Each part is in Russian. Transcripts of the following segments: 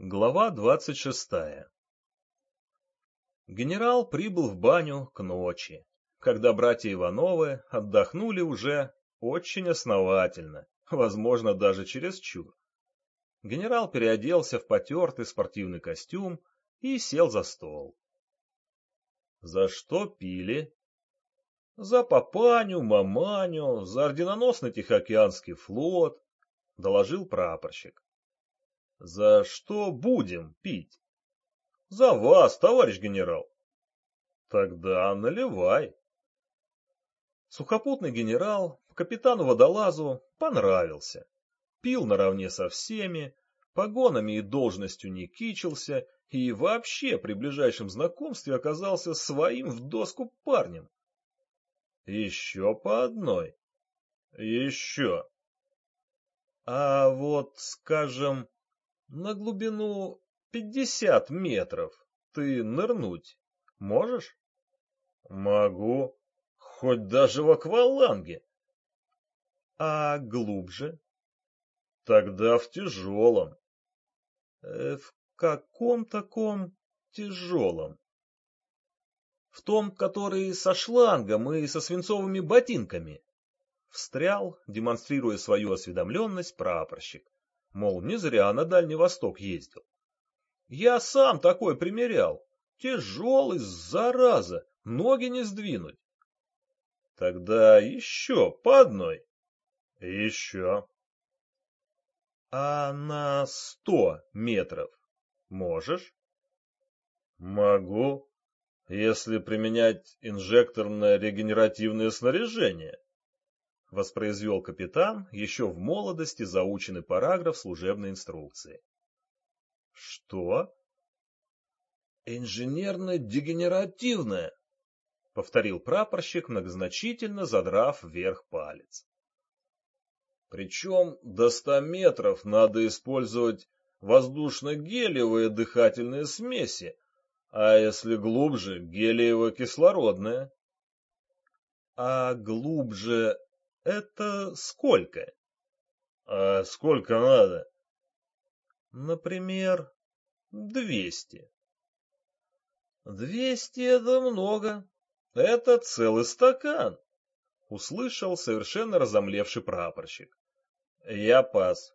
Глава 26. Генерал прибыл в баню к ночи, когда братья Ивановы отдохнули уже очень основательно, возможно, даже чересчур. Генерал переоделся в потертый спортивный костюм и сел за стол. За что пили? За Папаню, Маманю, за орденоносный Тихоокеанский флот, доложил прапорщик. За что будем пить? За вас, товарищ генерал. Тогда наливай. Сухопутный генерал капитану-водолазу понравился. Пил наравне со всеми, погонами и должностью не кичился и вообще при ближайшем знакомстве оказался своим в доску парнем. Еще по одной. Еще. А вот, скажем, на глубину 50 метров ты нырнуть можешь? Могу. Хоть даже в акваланге. А глубже? Тогда в тяжелом. В каком таком тяжелом? В том, который со шлангом и со свинцовыми ботинками. Встрял, демонстрируя свою осведомленность, прапорщик. Мол, не зря на Дальний Восток ездил. Я сам такой примерял. Тяжелый, зараза, ноги не сдвинуть. Тогда еще по одной. Еще. А на 100 метров можешь? Могу, если применять инжекторное регенеративное снаряжение. Воспроизвел капитан еще в молодости заученный параграф служебной инструкции. Что? Инженерно-дегенеративное, повторил прапорщик, многозначительно задрав вверх палец. Причем до 100 метров надо использовать воздушно-гелиевые дыхательные смеси, а если глубже, гелиево-кислородные. А глубже это сколько? А сколько надо? Например, 200. 200 это много. Это целый стакан, услышал совершенно разомлевший прапорщик. Я пас.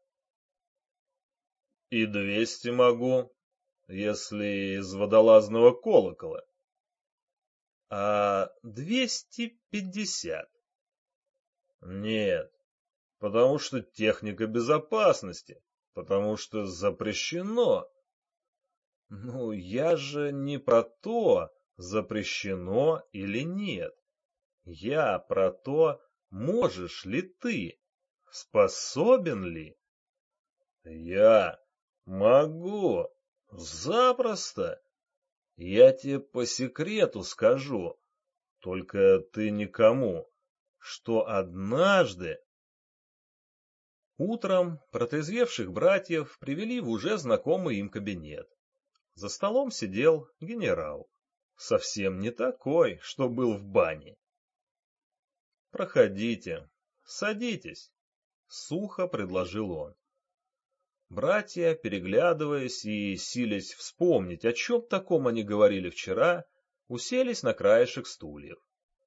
И 200 могу, если из водолазного колокола. А 250? Нет, потому что техника безопасности, потому что запрещено. Ну, я же не про то, запрещено или нет. Я про то, можешь ли ты, способен ли. Я могу, запросто. Я тебе по секрету скажу, только ты никому, что однажды... Утром протрезвевших братьев привели в уже знакомый им кабинет. За столом сидел генерал, совсем не такой, что был в бане. «Проходите, садитесь», — сухо предложил он. Братья, переглядываясь и силясь вспомнить, о чем таком они говорили вчера, уселись на краешек стульев.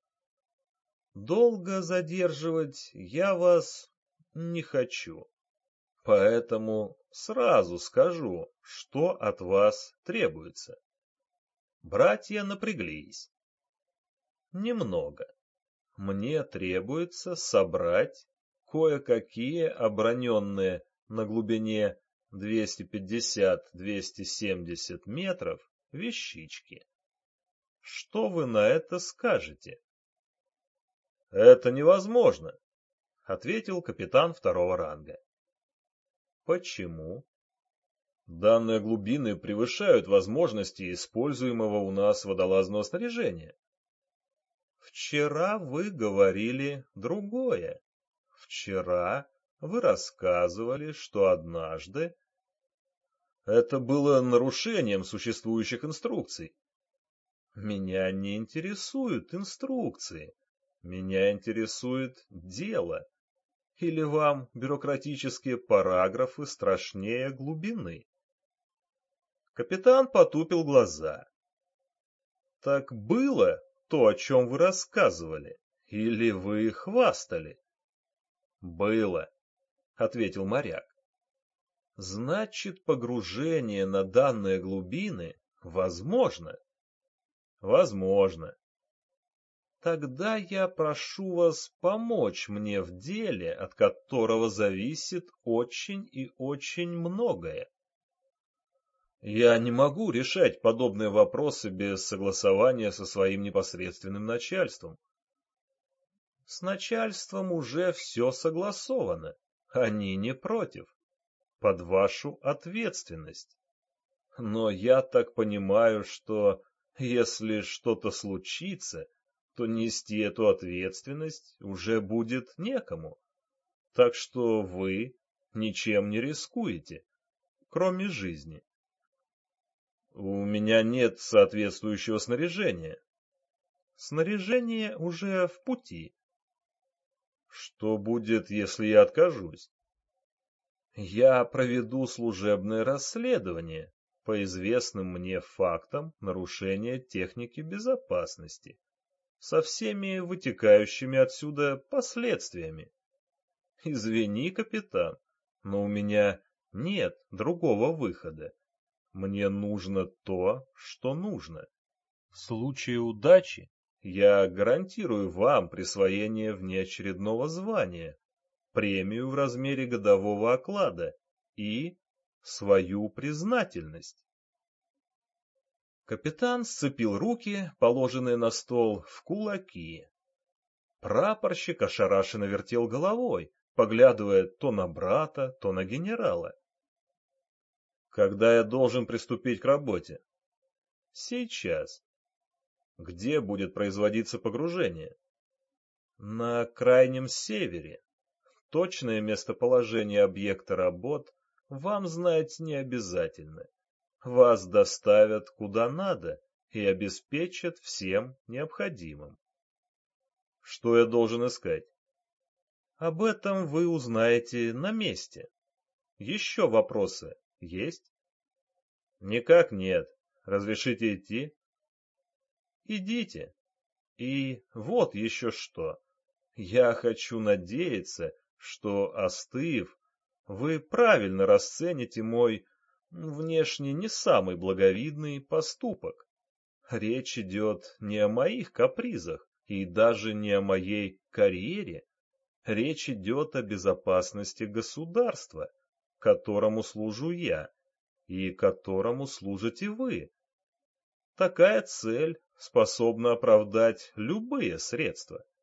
«Долго задерживать я вас не хочу, поэтому сразу скажу, что от вас требуется». Братья напряглись. «Немного. Мне требуется собрать кое-какие оброненные на глубине 250-270 метров вещички. Что вы на это скажете?» «Это невозможно», — ответил капитан второго ранга. «Почему?» «Данные глубины превышают возможности используемого у нас водолазного снаряжения». «Вчера вы говорили другое. Вчера вы рассказывали, что однажды...» «Это было нарушением существующих инструкций». «Меня не интересуют инструкции. Меня интересует дело. Или вам бюрократические параграфы страшнее глубины?» Капитан потупил глаза. Так было то, о чем вы рассказывали, или вы хвастали? Было, ответил моряк. Значит, погружение на данные глубины возможно? Возможно. Тогда я прошу вас помочь мне в деле, от которого зависит очень и очень многое. Я не могу решать подобные вопросы без согласования со своим непосредственным начальством. С начальством уже все согласовано. Они не против. Под вашу ответственность. Но я так понимаю, что если что-то случится, то нести эту ответственность уже будет некому. Так что вы ничем не рискуете, кроме жизни. У меня нет соответствующего снаряжения. Снаряжение уже в пути. Что будет, если я откажусь? Я проведу служебное расследование по известным мне фактам нарушения техники безопасности, со всеми вытекающими отсюда последствиями. Извини, капитан, но у меня нет другого выхода. Мне нужно то, что нужно. В случае удачи я гарантирую вам присвоение внеочередного звания, премию в размере годового оклада и свою признательность. Капитан сцепил руки, положенные на стол, в кулаки. Прапорщик ошарашенно вертел головой, поглядывая то на брата, то на генерала. Когда я должен приступить к работе? Сейчас. Где будет производиться погружение? На крайнем севере. Точное местоположение объекта работ вам знать не обязательно. Вас доставят куда надо и обеспечат всем необходимым. Что я должен искать? Об этом вы узнаете на месте. Еще вопросы есть? Никак нет. Разрешите идти? Идите. И вот еще что. Я хочу надеяться, что, остыв, вы правильно расцените мой внешне не самый благовидный поступок. Речь идет не о моих капризах и даже не о моей карьере. Речь идет о безопасности государства, которому служу я и которому служите вы. Такая цель способна оправдать любые средства.